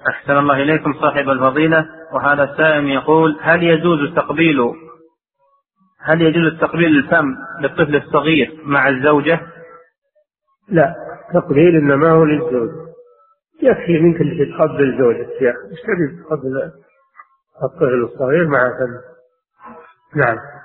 أحسن الله إليكم صاحب الفضيلة. وهذا السائل يقول: هل يجوز تقبيل الفم للطفل الصغير مع الزوجة؟ لا، تقبيل إنما هو للزوج، يكفي منك اللي تقبل زوجك يا أخي، ايش تبي تقبل الطفل الصغير مع فم؟ نعم.